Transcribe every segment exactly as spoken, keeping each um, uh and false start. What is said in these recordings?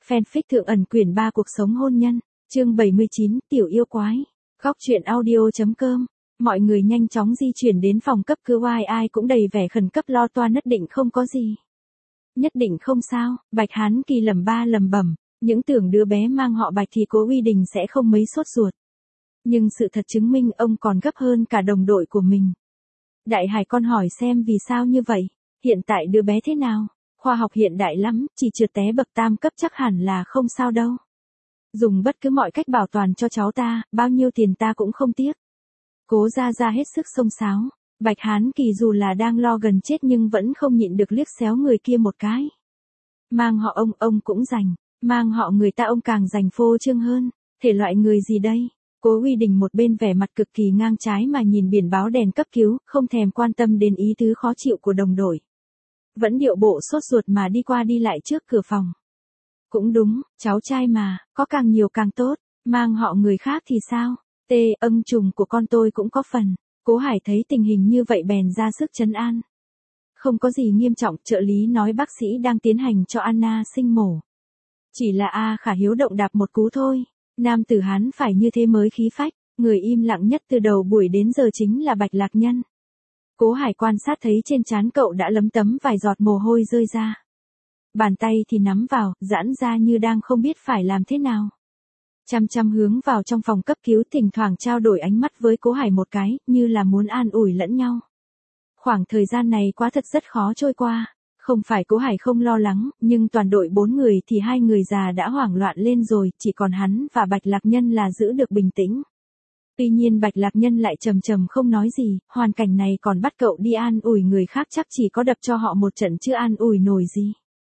Fanfic Thượng ẩn quyển ba cuộc sống hôn nhân, chương bảy mươi chín, tiểu yêu quái. Góc truyện audio.com. Mọi người nhanh chóng di chuyển đến phòng cấp cứu, ai ai cũng đầy vẻ khẩn cấp lo toan, nhất định không có gì. Nhất định không sao, Bạch Hán Kỳ lẩm ba lẩm bẩm, những tưởng đứa bé mang họ Bạch thì Cố Uy Đình sẽ không mấy sốt ruột. Nhưng sự thật chứng minh ông còn gấp hơn cả đồng đội của mình. Đại Hải, con hỏi xem vì sao như vậy, hiện tại đứa bé thế nào? Khoa học hiện đại lắm, chỉ trượt té bậc tam cấp chắc hẳn là không sao đâu. Dùng bất cứ mọi cách bảo toàn cho cháu ta, bao nhiêu tiền ta cũng không tiếc. Cố Gia Gia hết sức xông xáo. Bạch Hán Kỳ dù là đang lo gần chết nhưng vẫn không nhịn được liếc xéo người kia một cái. Mang họ ông, ông cũng rành. Mang họ người ta ông càng rành phô trương hơn. Thể loại người gì đây? Cố Uy Đình một bên vẻ mặt cực kỳ ngang trái mà nhìn biển báo đèn cấp cứu, không thèm quan tâm đến ý tứ khó chịu của đồng đội. Vẫn điệu bộ sốt ruột mà đi qua đi lại trước cửa phòng. Cũng đúng, cháu trai mà, có càng nhiều càng tốt, mang họ người khác thì sao? Tê, âm trùng của con tôi cũng có phần. Cố Hải thấy tình hình như vậy bèn ra sức trấn an. Không có gì nghiêm trọng, trợ lý nói bác sĩ đang tiến hành cho Anna sinh mổ. Chỉ là A Khả hiếu động đạp một cú thôi. Nam tử Hán phải như thế mới khí phách, người im lặng nhất từ đầu buổi đến giờ chính là Bạch Lạc Nhân. Cố Hải quan sát thấy trên trán cậu đã lấm tấm vài giọt mồ hôi rơi ra. Bàn tay thì nắm vào, giãn ra như đang không biết phải làm thế nào. Chăm chăm hướng vào trong phòng cấp cứu, thỉnh thoảng trao đổi ánh mắt với Cố Hải một cái, như là muốn an ủi lẫn nhau. Khoảng thời gian này quá thật rất khó trôi qua. Không phải Cố Hải không lo lắng, nhưng toàn đội bốn người thì hai người già đã hoảng loạn lên rồi, chỉ còn hắn và Bạch Lạc Nhân là giữ được bình tĩnh. Tuy nhiên Bạch Lạc Nhân lại trầm trầm không nói gì, hoàn cảnh này còn bắt cậu đi an ủi người khác chắc chỉ có đập cho họ một trận chứ an ủi nổi gì.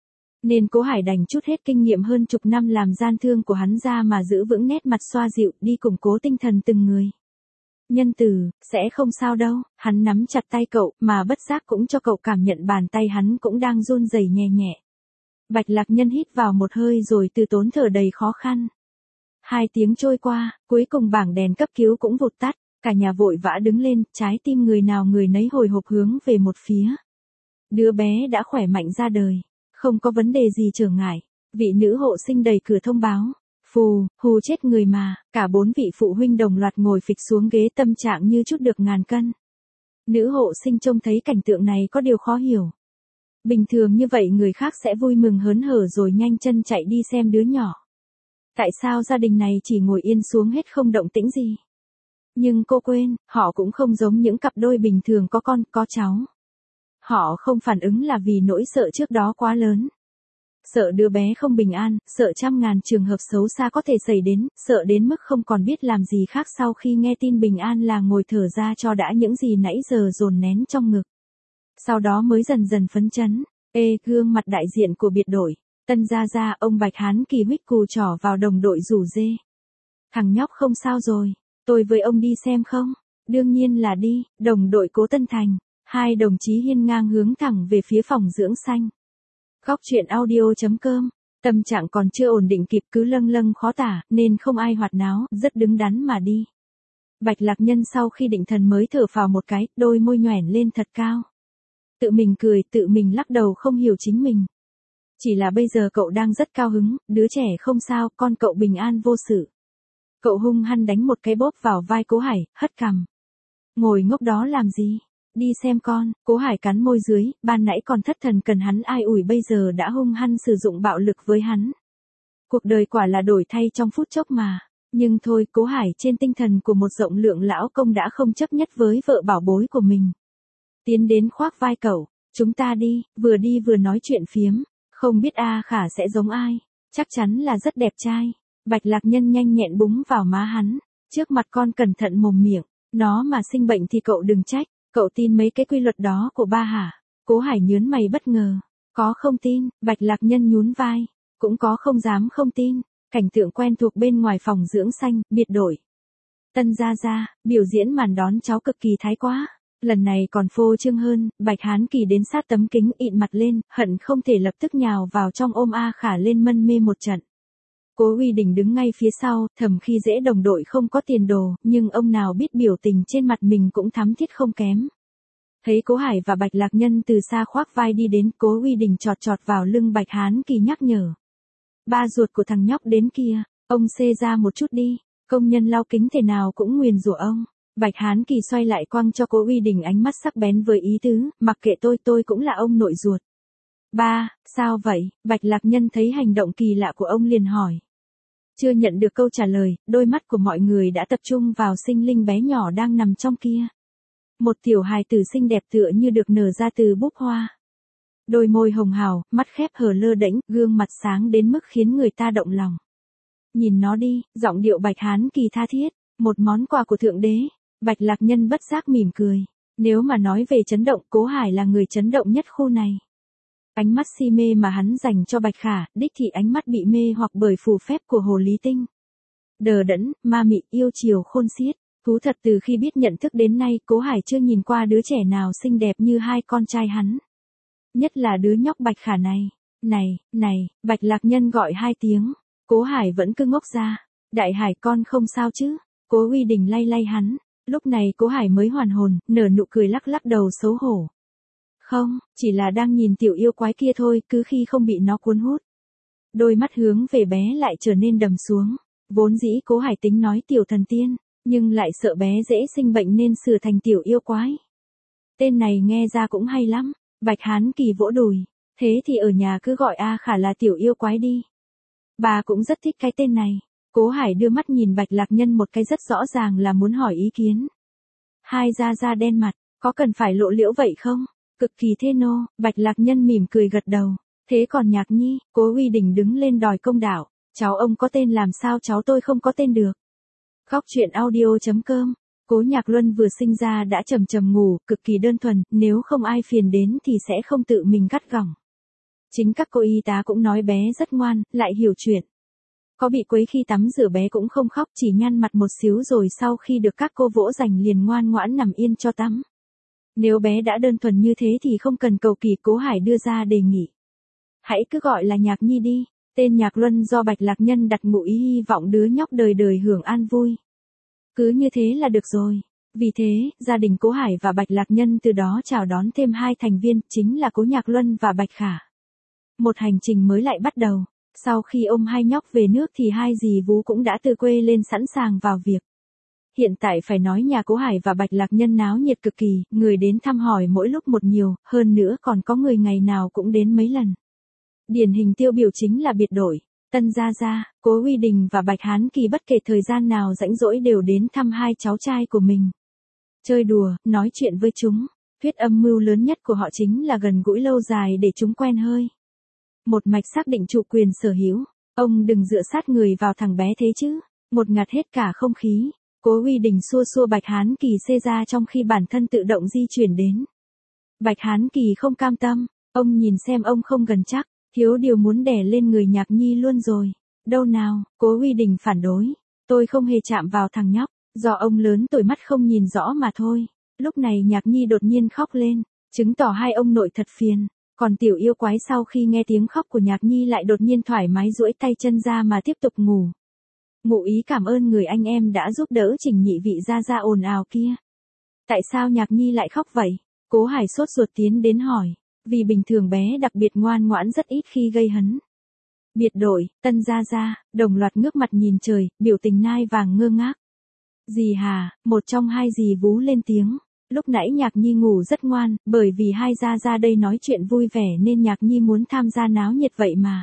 Nên Cố Hải đành chút hết kinh nghiệm hơn chục năm làm gian thương của hắn ra mà giữ vững nét mặt xoa dịu, đi củng cố tinh thần từng người. Nhân Tử, sẽ không sao đâu, hắn nắm chặt tay cậu, mà bất giác cũng cho cậu cảm nhận bàn tay hắn cũng đang run rẩy nhẹ nhẹ. Bạch Lạc Nhân hít vào một hơi rồi từ tốn thở đầy khó khăn. Hai tiếng trôi qua, cuối cùng bảng đèn cấp cứu cũng vụt tắt, cả nhà vội vã đứng lên, trái tim người nào người nấy hồi hộp hướng về một phía. Đứa bé đã khỏe mạnh ra đời, không có vấn đề gì trở ngại, vị nữ hộ sinh đẩy cửa thông báo. Phù, hù chết người mà, cả bốn vị phụ huynh đồng loạt ngồi phịch xuống ghế, tâm trạng như chút được ngàn cân. Nữ hộ sinh trông thấy cảnh tượng này có điều khó hiểu. Bình thường như vậy người khác sẽ vui mừng hớn hở rồi nhanh chân chạy đi xem đứa nhỏ. Tại sao gia đình này chỉ ngồi yên xuống hết không động tĩnh gì? Nhưng cô quên, họ cũng không giống những cặp đôi bình thường có con, có cháu. Họ không phản ứng là vì nỗi sợ trước đó quá lớn. Sợ đứa bé không bình an, sợ trăm ngàn trường hợp xấu xa có thể xảy đến, sợ đến mức không còn biết làm gì khác sau khi nghe tin bình an là ngồi thở ra cho đã những gì nãy giờ dồn nén trong ngực. Sau đó mới dần dần phấn chấn. Ê, gương mặt đại diện của biệt đội, Tân Gia Gia, ông Bạch Hán Kỳ huých cù trỏ vào đồng đội rủ dê. Thằng nhóc không sao rồi, tôi với ông đi xem không? Đương nhiên là đi, đồng đội Cố Tân Thành. Hai đồng chí hiên ngang hướng thẳng về phía phòng dưỡng xanh. Góc truyện audio.com. Tâm trạng còn chưa ổn định kịp cứ lâng lâng khó tả, nên không ai hoạt náo, rất đứng đắn mà đi. Bạch Lạc Nhân sau khi định thần mới thở phào một cái, đôi môi nhoẻn lên thật cao. Tự mình cười, tự mình lắc đầu không hiểu chính mình. Chỉ là bây giờ cậu đang rất cao hứng, đứa trẻ không sao, con cậu bình an vô sự. Cậu hung hăng đánh một cái bóp vào vai Cố Hải, hất cằm. Ngồi ngốc đó làm gì? Đi xem con. Cố Hải cắn môi dưới, ban nãy còn thất thần cần hắn ai ủi bây giờ đã hung hăng sử dụng bạo lực với hắn. Cuộc đời quả là đổi thay trong phút chốc mà. Nhưng thôi, Cố Hải trên tinh thần của một rộng lượng lão công đã không chấp nhất với vợ bảo bối của mình. Tiến đến khoác vai cậu, chúng ta đi, vừa đi vừa nói chuyện phiếm. Không biết A Khả sẽ giống ai, chắc chắn là rất đẹp trai. Bạch Lạc Nhân nhanh nhẹn búng vào má hắn, trước mặt con cẩn thận mồm miệng, nó mà sinh bệnh thì cậu đừng trách. Cậu tin mấy cái quy luật đó của ba hả? Cố Hải nhớn mày bất ngờ. Có không tin, Bạch Lạc Nhân nhún vai. Cũng có không dám không tin. Cảnh tượng quen thuộc bên ngoài phòng dưỡng xanh, biệt đội. Tân Gia Gia, biểu diễn màn đón cháu cực kỳ thái quá. Lần này còn phô trương hơn, Bạch Hán Kỳ đến sát tấm kính ịn mặt lên, hận không thể lập tức nhào vào trong ôm A Khả lên mân mê một trận. Cố Uy Đình đứng ngay phía sau, thầm khi dễ đồng đội không có tiền đồ, nhưng ông nào biết biểu tình trên mặt mình cũng thắm thiết không kém. Thấy Cố Hải và Bạch Lạc Nhân từ xa khoác vai đi đến, Cố Uy Đình chọt chọt vào lưng Bạch Hán Kỳ nhắc nhở. Ba ruột của thằng nhóc đến kia, ông xê ra một chút đi, công nhân lau kính thế nào cũng nguyền rủa ông. Bạch Hán Kỳ xoay lại quăng cho Cố Uy Đình ánh mắt sắc bén với ý tứ, mặc kệ tôi tôi cũng là ông nội ruột. Ba, sao vậy? Bạch Lạc Nhân thấy hành động kỳ lạ của ông liền hỏi. Chưa nhận được câu trả lời, đôi mắt của mọi người đã tập trung vào sinh linh bé nhỏ đang nằm trong kia. Một tiểu hài tử xinh đẹp tựa như được nở ra từ búp hoa. Đôi môi hồng hào, mắt khép hờ lơ đễnh, gương mặt sáng đến mức khiến người ta động lòng. Nhìn nó đi, giọng điệu Bạch Hán Kỳ tha thiết, một món quà của Thượng Đế. Bạch Lạc Nhân bất giác mỉm cười. Nếu mà nói về chấn động, Cố Hải là người chấn động nhất khu này. Ánh mắt si mê mà hắn dành cho Bạch Khả, đích thị ánh mắt bị mê hoặc bởi phù phép của Hồ Lý Tinh. Đờ đẫn, ma mị, yêu chiều khôn xiết. Thú thật từ khi biết nhận thức đến nay, Cố Hải chưa nhìn qua đứa trẻ nào xinh đẹp như hai con trai hắn. Nhất là đứa nhóc Bạch Khả này. Này, này, Bạch Lạc Nhân gọi hai tiếng. Cố Hải vẫn cứ ngốc ra. Đại Hải con không sao chứ? Cố Uy Đình lay lay hắn. Lúc này Cố Hải mới hoàn hồn, nở nụ cười lắc lắc đầu xấu hổ. Không, chỉ là đang nhìn tiểu yêu quái kia thôi, cứ khi không bị nó cuốn hút. Đôi mắt hướng về bé lại trở nên đầm xuống. Vốn dĩ Cố Hải tính nói tiểu thần tiên, nhưng lại sợ bé dễ sinh bệnh nên sửa thành tiểu yêu quái. Tên này nghe ra cũng hay lắm. Bạch Hán Kỳ vỗ đùi. Thế thì ở nhà cứ gọi A Khả là tiểu yêu quái đi. Bà cũng rất thích cái tên này. Cố Hải đưa mắt nhìn Bạch Lạc Nhân một cái rất rõ ràng là muốn hỏi ý kiến. Hai da da đen mặt, có cần phải lộ liễu vậy không? Cực kỳ thê nô, Bạch Lạc Nhân mỉm cười gật đầu. Thế còn Nhạc Nhi, Cố Uy Đình đứng lên đòi công đạo. Cháu ông có tên làm sao cháu tôi không có tên được. Khóc chuyện audio chấm com. Cố Nhạc Luân vừa sinh ra đã trầm trầm ngủ, cực kỳ đơn thuần, nếu không ai phiền đến thì sẽ không tự mình cắt gỏng. Chính các cô y tá cũng nói bé rất ngoan, lại hiểu chuyện. Có bị quấy khi tắm rửa bé cũng không khóc, chỉ nhăn mặt một xíu rồi sau khi được các cô vỗ dành liền ngoan ngoãn nằm yên cho tắm. Nếu bé đã đơn thuần như thế thì không cần cầu kỳ, Cố Hải đưa ra đề nghị. Hãy cứ gọi là Nhạc Nhi đi, tên Nhạc Luân do Bạch Lạc Nhân đặt ngụ ý hy vọng đứa nhóc đời đời hưởng an vui. Cứ như thế là được rồi. Vì thế, gia đình Cố Hải và Bạch Lạc Nhân từ đó chào đón thêm hai thành viên, chính là Cố Nhạc Luân và Bạch Khả. Một hành trình mới lại bắt đầu. Sau khi ôm hai nhóc về nước thì hai dì vú cũng đã từ quê lên sẵn sàng vào việc. Hiện tại phải nói nhà Cố Hải và Bạch Lạc Nhân náo nhiệt cực kỳ, người đến thăm hỏi mỗi lúc một nhiều, hơn nữa còn có người ngày nào cũng đến mấy lần. Điển hình tiêu biểu chính là biệt đội, Tân Gia Gia, Cố Uy Đình và Bạch Hán Kỳ bất kể thời gian nào rảnh rỗi đều đến thăm hai cháu trai của mình. Chơi đùa, nói chuyện với chúng, thuyết âm mưu lớn nhất của họ chính là gần gũi lâu dài để chúng quen hơi. Một mạch xác định chủ quyền sở hữu, ông đừng dựa sát người vào thằng bé thế chứ, một ngạt hết cả không khí. Cố Uy Đình xua xua Bạch Hán Kỳ xê ra trong khi bản thân tự động di chuyển đến. Bạch Hán Kỳ không cam tâm, ông nhìn xem ông không gần chắc, thiếu điều muốn đè lên người Nhạc Nhi luôn rồi. Đâu nào, Cố Uy Đình phản đối, tôi không hề chạm vào thằng nhóc, do ông lớn tuổi mắt không nhìn rõ mà thôi. Lúc này Nhạc Nhi đột nhiên khóc lên, chứng tỏ hai ông nội thật phiền. Còn tiểu yêu quái sau khi nghe tiếng khóc của Nhạc Nhi lại đột nhiên thoải mái duỗi tay chân ra mà tiếp tục ngủ. Ngụ ý cảm ơn người anh em đã giúp đỡ Trình nhị vị ra ra ồn ào kia. Tại sao Nhạc Nhi lại khóc vậy? Cố Hải sốt ruột tiến đến hỏi. Vì bình thường bé đặc biệt ngoan ngoãn rất ít khi gây hấn. Biệt đội, Tân Gia Gia, đồng loạt ngước mặt nhìn trời, biểu tình nai vàng ngơ ngác. Dì Hà, một trong hai dì vú lên tiếng. Lúc nãy Nhạc Nhi ngủ rất ngoan, bởi vì hai gia gia đây nói chuyện vui vẻ nên Nhạc Nhi muốn tham gia náo nhiệt vậy mà.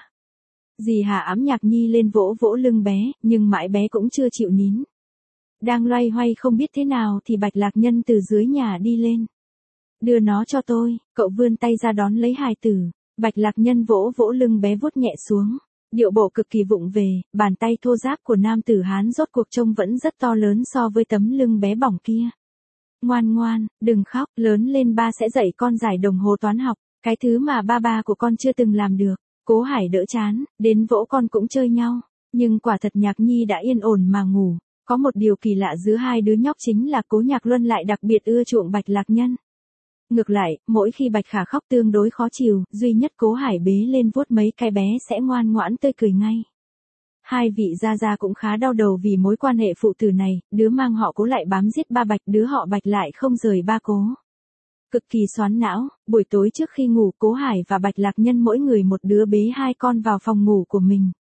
Dì Hà ẵm Nhạc Nhi lên vỗ vỗ lưng bé, nhưng mãi bé cũng chưa chịu nín. Đang loay hoay không biết thế nào thì Bạch Lạc Nhân từ dưới nhà đi lên. Đưa nó cho tôi, cậu vươn tay ra đón lấy hài tử. Bạch Lạc Nhân vỗ vỗ lưng bé vuốt nhẹ xuống. Điệu bộ cực kỳ vụng về, bàn tay thô ráp của nam tử Hán rốt cuộc trông vẫn rất to lớn so với tấm lưng bé bỏng kia. Ngoan ngoan, đừng khóc, lớn lên ba sẽ dạy con giải đồng hồ toán học, cái thứ mà ba ba của con chưa từng làm được. Cố Hải đỡ chán, đến vỗ con cũng chơi nhau, nhưng quả thật Nhạc Nhi đã yên ổn mà ngủ. Có một điều kỳ lạ giữa hai đứa nhóc chính là Cố Nhạc Luân lại đặc biệt ưa chuộng Bạch Lạc Nhân. Ngược lại, mỗi khi Bạch Khả khóc tương đối khó chịu, duy nhất Cố Hải bế lên vuốt mấy cái bé sẽ ngoan ngoãn tươi cười ngay. Hai vị gia gia cũng khá đau đầu vì mối quan hệ phụ tử này, đứa mang họ Cố lại bám giết ba Bạch, đứa họ Bạch lại không rời ba Cố. Cực kỳ xoắn não, buổi tối trước khi ngủ Cố Hải và Bạch Lạc Nhân mỗi người một đứa bế hai con vào phòng ngủ của mình.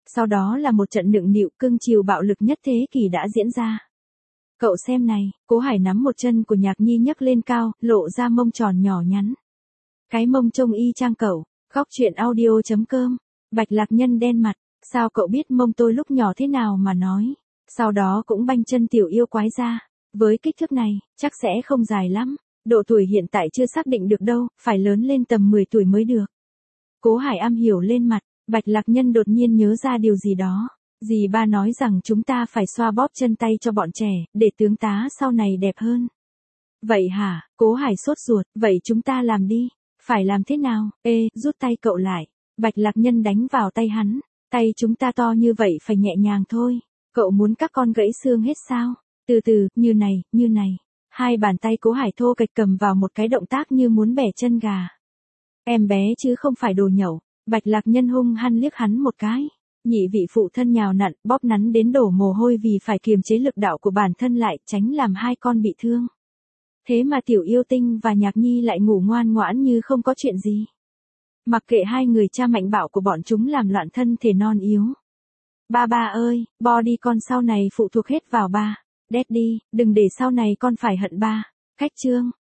Sau đó là một trận nựng nịu cưng chiều bạo lực nhất thế kỷ đã diễn ra. Cậu xem này, Cố Hải nắm một chân của Nhạc Nhi nhấc lên cao, lộ ra mông tròn nhỏ nhắn. Cái mông trông y chang cậu. Góc truyện audio chấm com. Bạch Lạc Nhân đen mặt, sao cậu biết mông tôi lúc nhỏ thế nào mà nói. Sau đó cũng banh chân tiểu yêu quái ra. Với kích thước này, chắc sẽ không dài lắm. Độ tuổi hiện tại chưa xác định được đâu, phải lớn lên tầm mười tuổi mới được. Cố Hải am hiểu lên mặt, Bạch Lạc Nhân đột nhiên nhớ ra điều gì đó. Dì ba nói rằng chúng ta phải xoa bóp chân tay cho bọn trẻ, để tướng tá sau này đẹp hơn. Vậy hả? Cố Hải sốt ruột, vậy chúng ta làm đi. Phải làm thế nào? Ê, rút tay cậu lại. Bạch Lạc Nhân đánh vào tay hắn. Tay chúng ta to như vậy phải nhẹ nhàng thôi. Cậu muốn các con gãy xương hết sao? Từ từ, như này, như này. Hai bàn tay Cố Hải thô kệch cầm vào một cái động tác như muốn bẻ chân gà. Em bé chứ không phải đồ nhẩu. Bạch Lạc Nhân hung hăng liếc hắn một cái. Nhị vị phụ thân nhào nặn, bóp nắn đến đổ mồ hôi vì phải kiềm chế lực đạo của bản thân lại, tránh làm hai con bị thương. Thế mà Tiểu Yêu Tinh và Nhạc Nhi lại ngủ ngoan ngoãn như không có chuyện gì. Mặc kệ hai người cha mạnh bạo của bọn chúng làm loạn thân thể non yếu. Ba ba ơi, body con sau này phụ thuộc hết vào ba. Daddy, đừng để sau này con phải hận ba. Khách trương,